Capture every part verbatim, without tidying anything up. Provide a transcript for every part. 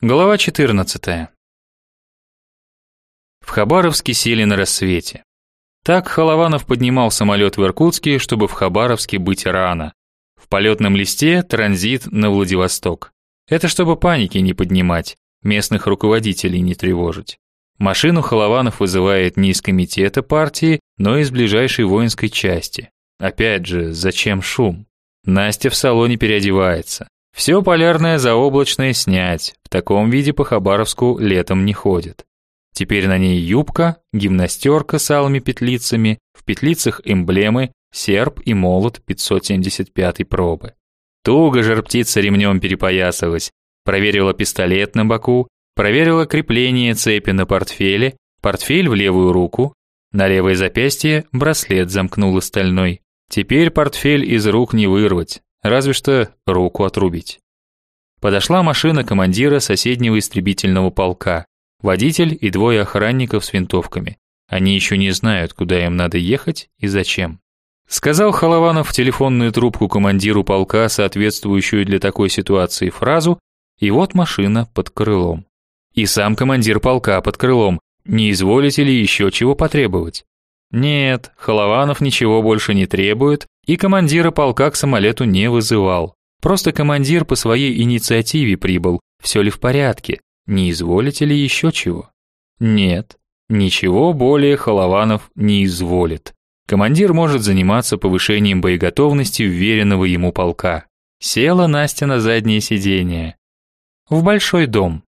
Глава четырнадцатая. В Хабаровске сели на рассвете. Так Холованов поднимал самолет в Иркутске, чтобы в Хабаровске быть рано. В полетном листе транзит на Владивосток. Это чтобы паники не поднимать, местных руководителей не тревожить. Машину Холованов вызывает не из комитета партии, но из ближайшей воинской части. Опять же, зачем шум? Настя в салоне переодевается. Все полярное заоблачное снять, в таком виде по Хабаровску летом не ходят. Теперь на ней юбка, гимнастерка с алыми петлицами, в петлицах эмблемы, серп и молот пятьсот семьдесят пятой пробы. Туго жар-птица ремнем перепоясалась, проверила пистолет на боку, проверила крепление цепи на портфеле, портфель в левую руку, на левое запястье браслет замкнула стальной. Теперь портфель из рук не вырвать. Разве что руку отрубить. Подошла машина командира соседнего истребительного полка, водитель и двое охранников с винтовками. Они еще не знают, куда им надо ехать и зачем. Сказал Холованов в телефонную трубку командиру полка соответствующую для такой ситуации фразу, и вот машина под крылом. И сам командир полка под крылом. Не изволите ли еще чего потребовать? Нет, Холованов ничего больше не требует, и командира полка к самолету не вызывал. Просто командир по своей инициативе прибыл. Все ли в порядке? Не изволите ли еще чего? Нет, ничего более Холованов не изволит. Командир может заниматься повышением боеготовности вверенного ему полка. Села Настя на заднее сиденье. В большой дом.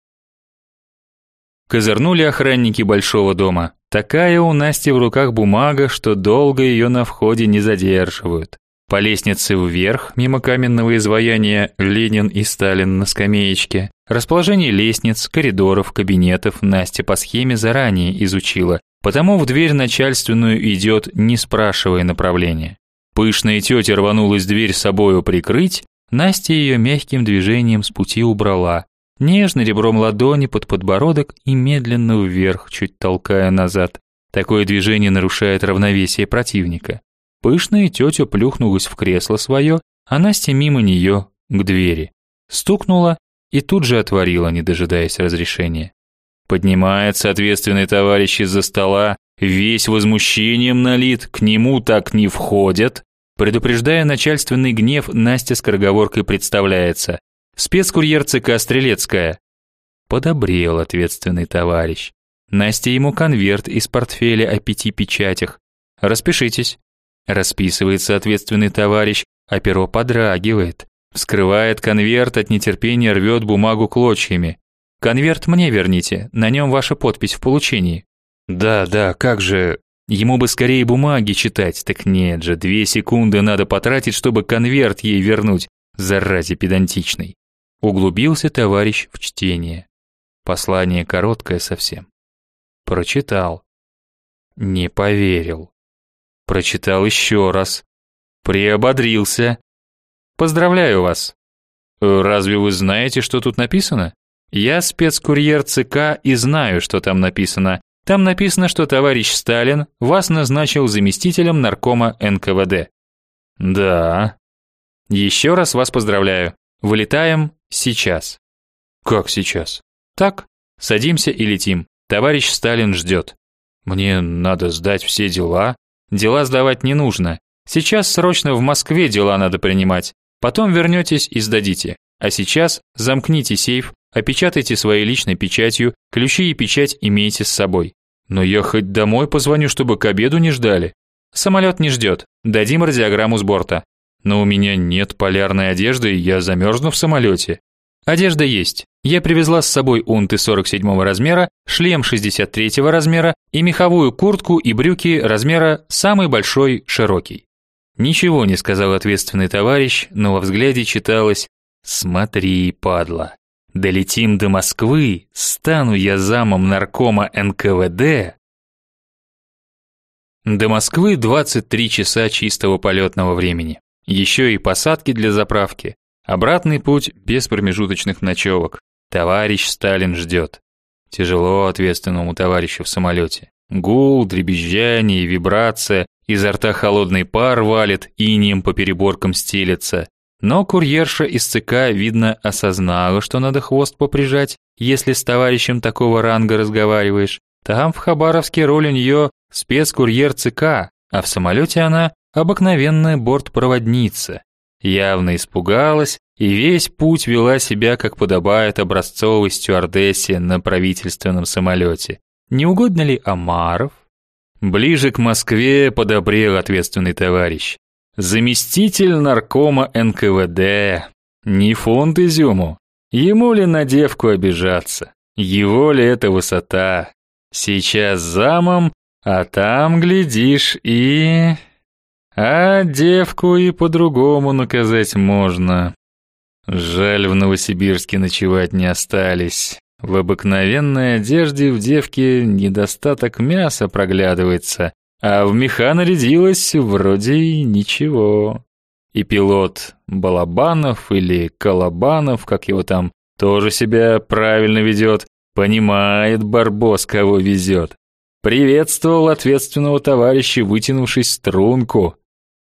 Козырнули охранники большого дома. Такая у Насти в руках бумага, что долго ее на входе не задерживают. По лестнице вверх, мимо каменного изваяния Ленин и Сталин на скамеечке. Расположение лестниц, коридоров, кабинетов Настя по схеме заранее изучила, потому в дверь начальственную идет, не спрашивая направления. Пышная тетя рванулась дверь собою прикрыть, Настя ее мягким движением с пути убрала. Нежно ребром ладони под подбородок и медленно вверх, чуть толкая назад. Такое движение нарушает равновесие противника. Пышная тетя плюхнулась в кресло свое, а Настя мимо нее к двери. Стукнула и тут же отворила, не дожидаясь разрешения. Поднимается ответственный товарищ из-за стола, весь возмущением налит, к нему так не входят. Предупреждая начальственный гнев, Настя скороговоркой представляется. Спецкурьер ЦК Стрелецкая. Подобрел ответственный товарищ. Настя ему конверт из портфеля о пяти печатях. Распишитесь. Расписывается ответственный товарищ, а перо подрагивает. Вскрывает конверт, от нетерпения рвет бумагу клочьями. Конверт мне верните, на нем ваша подпись в получении. Да, да, как же. Ему бы скорее бумаги читать, так нет же, две секунды надо потратить, чтобы конверт ей вернуть, заразе педантичной. Углубился товарищ в чтение. Послание короткое совсем. Прочитал. Не поверил. Прочитал еще раз. Приободрился. Поздравляю вас. Разве вы знаете, что тут написано? Я спецкурьер ЦК и знаю, что там написано. Там написано, что товарищ Сталин вас назначил заместителем наркома эн ка вэ дэ. Да. Еще раз вас поздравляю. Вылетаем сейчас. Как сейчас? Так, садимся и летим. Товарищ Сталин ждет. Мне надо сдать все дела. Дела сдавать не нужно. Сейчас срочно в Москве дела надо принимать. Потом вернетесь и сдадите. А сейчас замкните сейф, опечатайте своей личной печатью, ключи и печать имейте с собой. Но я хоть домой позвоню, чтобы к обеду не ждали. Самолет не ждет. Дадим радиограмму с борта. Но у меня нет полярной одежды, и я замерзну в самолете. Одежда есть. Я привезла с собой унты сорок седьмого размера, шлем шестьдесят третьего размера и меховую куртку и брюки размера самый большой широкий. Ничего не сказал ответственный товарищ, но во взгляде читалось: «Смотри, падла, долетим до Москвы, стану я замом наркома эн ка вэ дэ». До Москвы двадцать три часа чистого полетного времени. Еще и посадки для заправки. Обратный путь без промежуточных ночевок. Товарищ Сталин ждет. Тяжело ответственному товарищу в самолете. Гул, дребезжание, вибрация, изо рта холодный пар валит, инеем по переборкам стелется. Но курьерша из ЦК, видно, осознала, что надо хвост поприжать, если с товарищем такого ранга разговариваешь. Там в Хабаровске роль у нее спецкурьер ЦК, а в самолете она обыкновенная бортпроводница. Явно испугалась и весь путь вела себя, как подобает образцовой стюардессе на правительственном самолете. Не угодно ли Омаров? Ближе к Москве подобрел ответственный товарищ. Заместитель наркома эн ка вэ дэ. Не фонд изюму. Ему ли на девку обижаться? Его ли это высота? Сейчас замом, а там, глядишь, и... А девку и по-другому наказать можно. Жаль, в Новосибирске ночевать не остались. В обыкновенной одежде в девке недостаток мяса проглядывается, а в меха нарядилась вроде и ничего. И пилот Балабанов или Колобанов, как его там, тоже себя правильно ведет, понимает барбос, кого везет. Приветствовал ответственного товарища, вытянувшись струнку.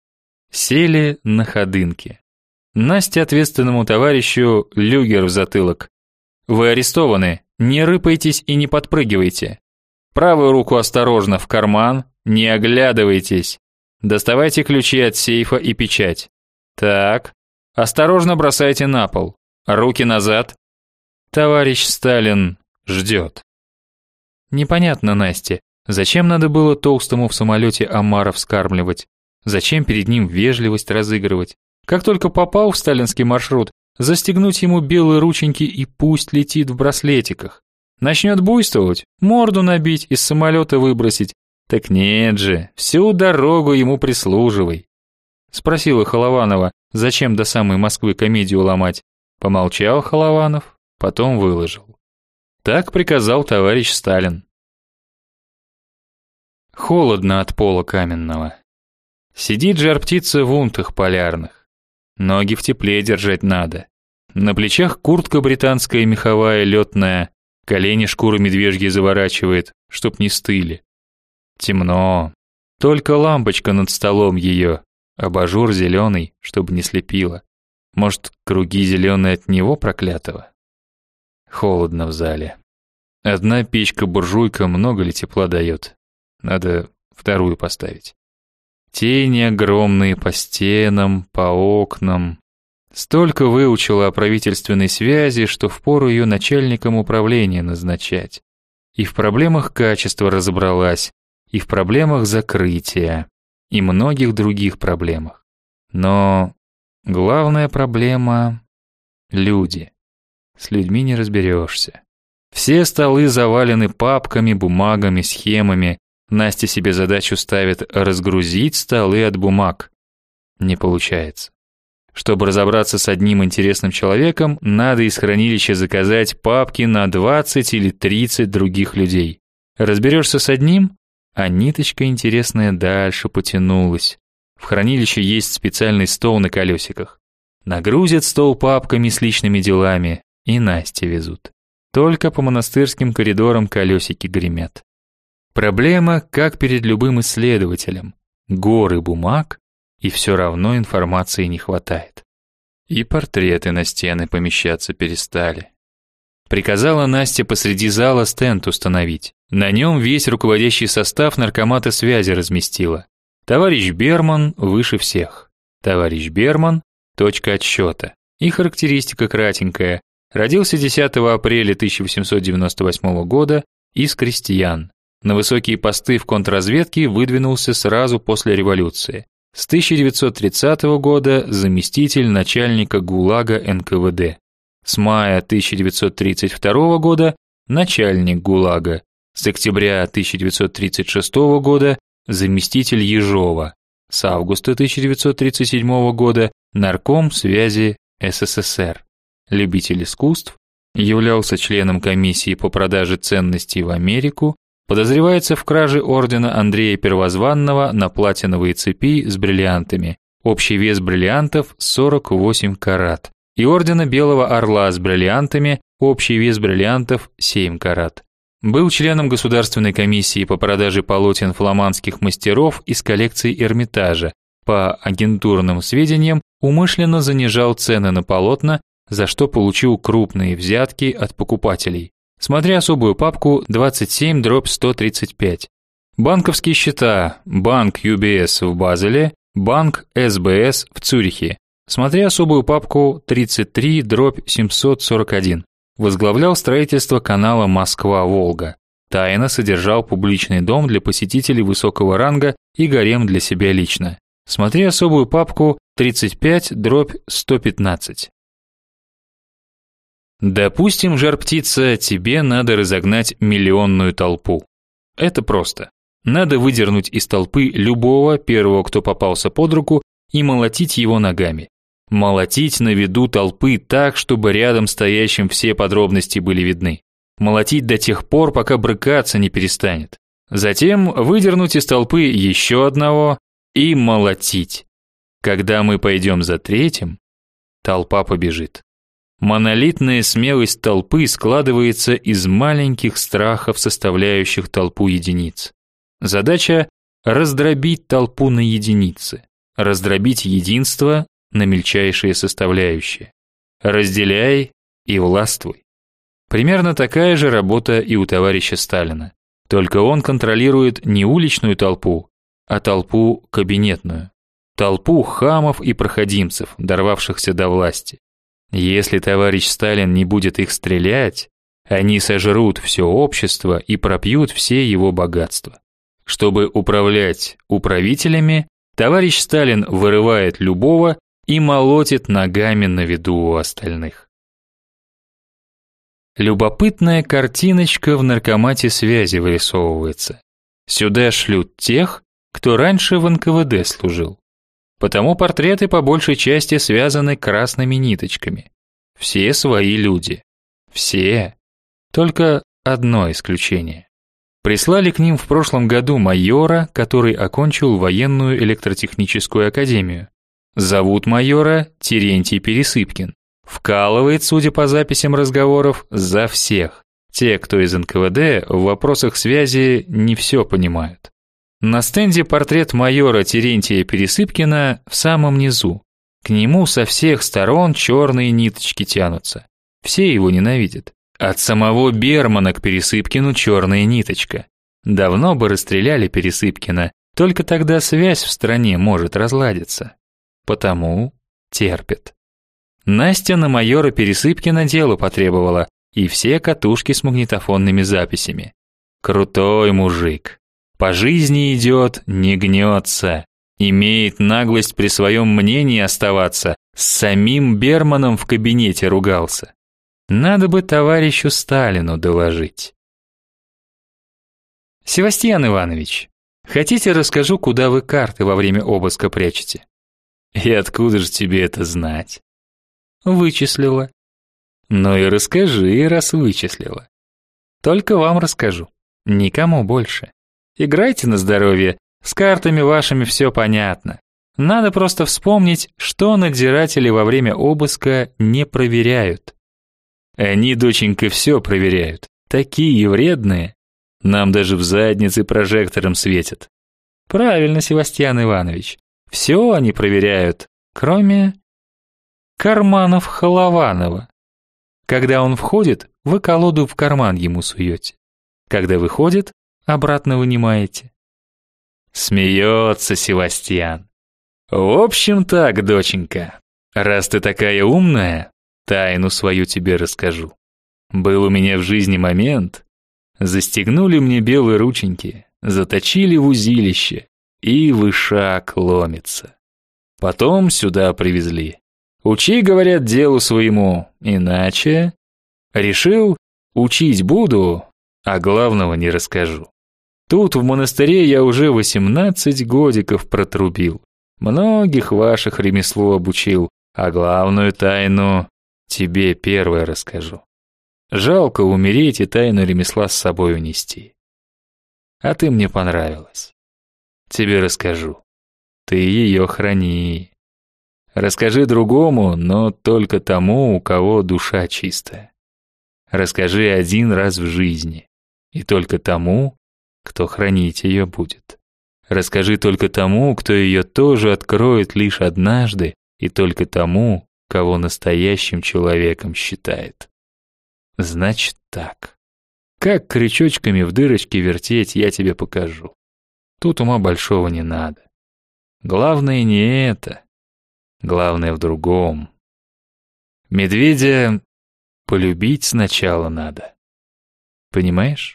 Сели на ходынке. Настя ответственному товарищу люгер в затылок. Вы арестованы, не рыпайтесь и не подпрыгивайте. Правую руку осторожно в карман, не оглядывайтесь. Доставайте ключи от сейфа и печать. Так, осторожно бросайте на пол. Руки назад. Товарищ Сталин ждет. Непонятно Насте, зачем надо было толстому в самолете омара вскармливать? Зачем перед ним вежливость разыгрывать? Как только попал в сталинский маршрут, застегнуть ему белые рученьки и пусть летит в браслетиках. Начнет буйствовать, морду набить, из самолета выбросить. Так нет же, всю дорогу ему прислуживай. Спросила Холованова, зачем до самой Москвы комедию ломать. Помолчал Холованов, потом выложил. Так приказал товарищ Сталин. Холодно от пола каменного. Сидит жар-птица в унтах полярных. Ноги в тепле держать надо. На плечах куртка британская меховая летная, колени шкуры медвежьи заворачивает, чтоб не стыли. Темно. Только лампочка над столом ее, абажур зеленый, чтобы не слепило. Может, круги зеленые от него проклятого? Холодно в зале. Одна печка-буржуйка много ли тепла дает? Надо вторую поставить. Тени огромные по стенам, по окнам. Столько выучила о правительственной связи, что впору ее начальником управления назначать. И в проблемах качества разобралась, и в проблемах закрытия, и многих других проблемах. Но главная проблема — люди. С людьми не разберешься. Все столы завалены папками, бумагами, схемами. Настя себе задачу ставит разгрузить столы от бумаг. Не получается. Чтобы разобраться с одним интересным человеком, надо из хранилища заказать папки на двадцать или тридцать других людей. Разберешься с одним, а ниточка интересная дальше потянулась. В хранилище есть специальный стол на колесиках. Нагрузят стол папками с личными делами и Насте везут. Только по монастырским коридорам колесики гремят. Проблема, как перед любым исследователем. Горы бумаг, и все равно информации не хватает. И портреты на стены помещаться перестали. Приказала Настя посреди зала стенд установить. На нем весь руководящий состав наркомата связи разместила. Товарищ Берман выше всех. Товарищ Берман – точка отсчета. И характеристика кратенькая. Родился десятого апреля тысяча восемьсот девяносто восьмого года из крестьян. На высокие посты в контрразведке выдвинулся сразу после революции. С тысяча девятьсот тридцатого года заместитель начальника ГУЛАГа эн ка вэ дэ. С мая тысяча девятьсот тридцать второго года начальник ГУЛАГа. С октября тысяча девятьсот тридцать шестого года заместитель Ежова. С августа тысяча девятьсот тридцать седьмого года нарком связи эс эс эс эр. Любитель искусств, являлся членом комиссии по продаже ценностей в Америку, подозревается в краже ордена Андрея Первозванного на платиновые цепи с бриллиантами. Общий вес бриллиантов сорок восемь карат. И ордена Белого Орла с бриллиантами, общий вес бриллиантов семь карат. Был членом Государственной комиссии по продаже полотен фламандских мастеров из коллекции Эрмитажа, По агентурным сведениям, умышленно занижал цены на полотна, за что получил крупные взятки от покупателей. Смотри особую папку двадцать семь дробь сто тридцать пять. Банковские счета: банк ю би эс в Базеле, банк эс бэ эс в Цюрихе. Смотри особую папку тридцать три дробь семьсот сорок один. Возглавлял строительство канала Москва-Волга. Тайно содержал публичный дом для посетителей высокого ранга и гарем для себя лично. Смотри особую папку тридцать пять дробь сто пятнадцать. Допустим, жар-птица, тебе надо разогнать миллионную толпу. Это просто. Надо выдернуть из толпы любого первого, кто попался под руку, и молотить его ногами. Молотить на виду толпы так, чтобы рядом стоящим все подробности были видны. Молотить до тех пор, пока брыкаться не перестанет. Затем выдернуть из толпы еще одного и молотить. Когда мы пойдем за третьим, толпа побежит. Монолитная смелость толпы складывается из маленьких страхов, составляющих толпу единиц. Задача – раздробить толпу на единицы, раздробить единство на мельчайшие составляющие. Разделяй и властвуй. Примерно такая же работа и у товарища Сталина. Только он контролирует не уличную толпу, а толпу кабинетную. Толпу хамов и проходимцев, дорвавшихся до власти. Если товарищ Сталин не будет их стрелять, они сожрут все общество и пропьют все его богатства. Чтобы управлять управителями, товарищ Сталин вырывает любого и молотит ногами на виду у остальных. Любопытная картиночка в наркомате связи вырисовывается. Сюда шлют тех, кто раньше в эн ка вэ дэ служил. Потому портреты по большей части связаны красными ниточками. Все свои люди. Все. Только одно исключение. Прислали к ним в прошлом году майора, который окончил военную электротехническую академию. Зовут майора Терентий Пересыпкин. Вкалывает, судя по записям разговоров, за всех. Те, кто из эн ка вэ дэ, в вопросах связи не все понимают. На стенде портрет майора Терентия Пересыпкина в самом низу. К нему со всех сторон черные ниточки тянутся. Все его ненавидят. От самого Бермана к Пересыпкину черная ниточка. Давно бы расстреляли Пересыпкина, только тогда связь в стране может разладиться. Потому терпит. Настя на майора Пересыпкина дело потребовала, и все катушки с магнитофонными записями. Крутой мужик. По жизни идет, не гнется. Имеет наглость при своем мнении оставаться. С самим Берманом в кабинете ругался. Надо бы товарищу Сталину доложить. Севастьян Иванович, хотите, расскажу, куда вы карты во время обыска прячете? И откуда же тебе это знать? Вычислила. Ну и расскажи, раз вычислила. Только вам расскажу, никому больше. Играйте на здоровье, с картами вашими все понятно. Надо просто вспомнить, что надзиратели во время обыска не проверяют. Они, доченька, все проверяют. Такие вредные. Нам даже в заднице прожектором светят. Правильно, Севастьян Иванович. Все они проверяют, кроме карманов Холованова. Когда он входит, вы колоду в карман ему суете. Когда выходит, обратно вынимаете. Смеется Севастьян. В общем так, доченька, раз ты такая умная, тайну свою тебе расскажу. Был у меня в жизни момент, застегнули мне белые рученьки, заточили в узилище, и вышак ломится. Потом сюда привезли. Учи, говорят, делу своему, иначе... Решил, учить буду, а главного не расскажу. Тут в монастыре я уже восемнадцать годиков протрубил. Многих ваших ремеслу обучил, а главную тайну тебе первое расскажу. Жалко умереть и тайну ремесла с собой унести. А ты мне понравилась. Тебе расскажу. Ты ее храни. Расскажи другому, но только тому, у кого душа чистая. Расскажи один раз в жизни, и только тому, кто хранить ее будет. Расскажи только тому, кто ее тоже откроет лишь однажды, и только тому, кого настоящим человеком считает. Значит так. Как крючочками в дырочке вертеть, я тебе покажу. Тут ума большого не надо. Главное не это. Главное в другом. Медведя полюбить сначала надо. Понимаешь?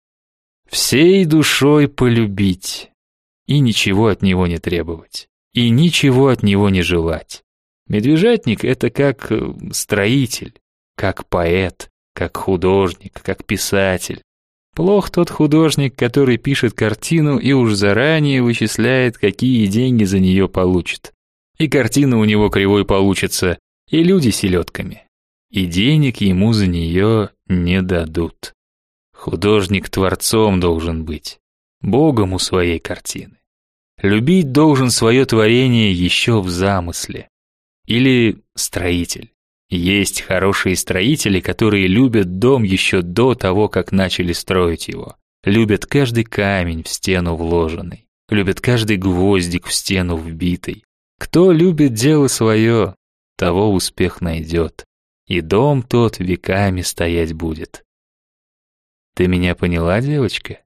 Всей душой полюбить. И ничего от него не требовать. И ничего от него не желать. Медвежатник — это как строитель, как поэт, как художник, как писатель. Плох тот художник, который пишет картину и уж заранее вычисляет, какие деньги за нее получит. И картина у него кривой получится, и люди селедками. И денег ему за нее не дадут. Художник творцом должен быть, богом у своей картины. Любить должен свое творение еще в замысле. Или строитель. Есть хорошие строители, которые любят дом еще до того, как начали строить его. Любят каждый камень в стену вложенный. Любят каждый гвоздик в стену вбитый. Кто любит дело свое, того успех найдет. И дом тот веками стоять будет. Ты меня поняла, девочка?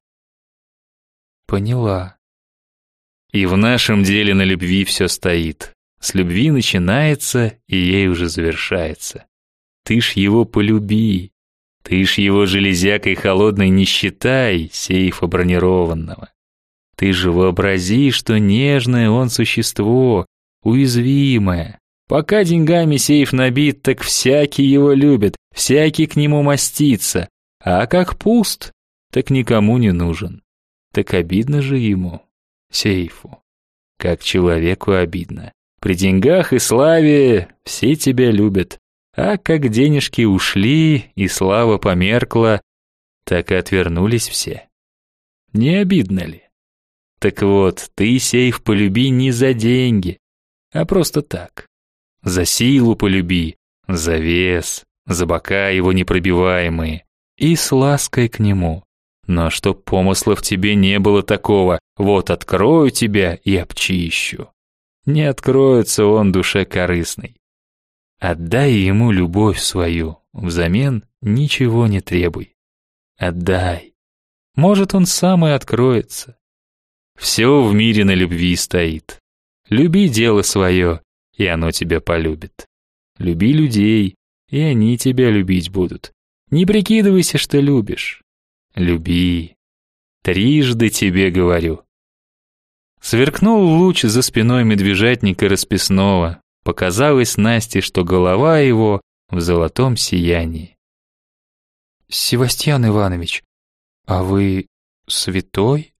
Поняла. И в нашем деле на любви все стоит. С любви начинается, и ей уже завершается. Ты ж его полюби. Ты ж его железякой холодной не считай, сейфа бронированного. Ты же вообрази, что нежное он существо, уязвимое. Пока деньгами сейф набит, так всякий его любит, всякий к нему мастится. А как пуст, так никому не нужен. Так обидно же ему, сейфу, как человеку обидно. При деньгах и славе все тебя любят, а как денежки ушли и слава померкла, так и отвернулись все. Не обидно ли? Так вот, ты сейф полюби не за деньги, а просто так. За силу полюби, за вес, за бока его непробиваемые и с лаской к нему. Но чтоб помысла в тебе не было такого, вот открою тебя и обчищу. Не откроется он душе корыстной. Отдай ему любовь свою, взамен ничего не требуй. Отдай. Может, он сам и откроется. Все в мире на любви стоит. Люби дело свое, и оно тебя полюбит. Люби людей, и они тебя любить будут. Не прикидывайся, что любишь. Люби. Трижды тебе говорю. Сверкнул луч за спиной медвежатника расписного. Показалось Насте, что голова его в золотом сиянии. «Севастьян Иванович, а вы святой?»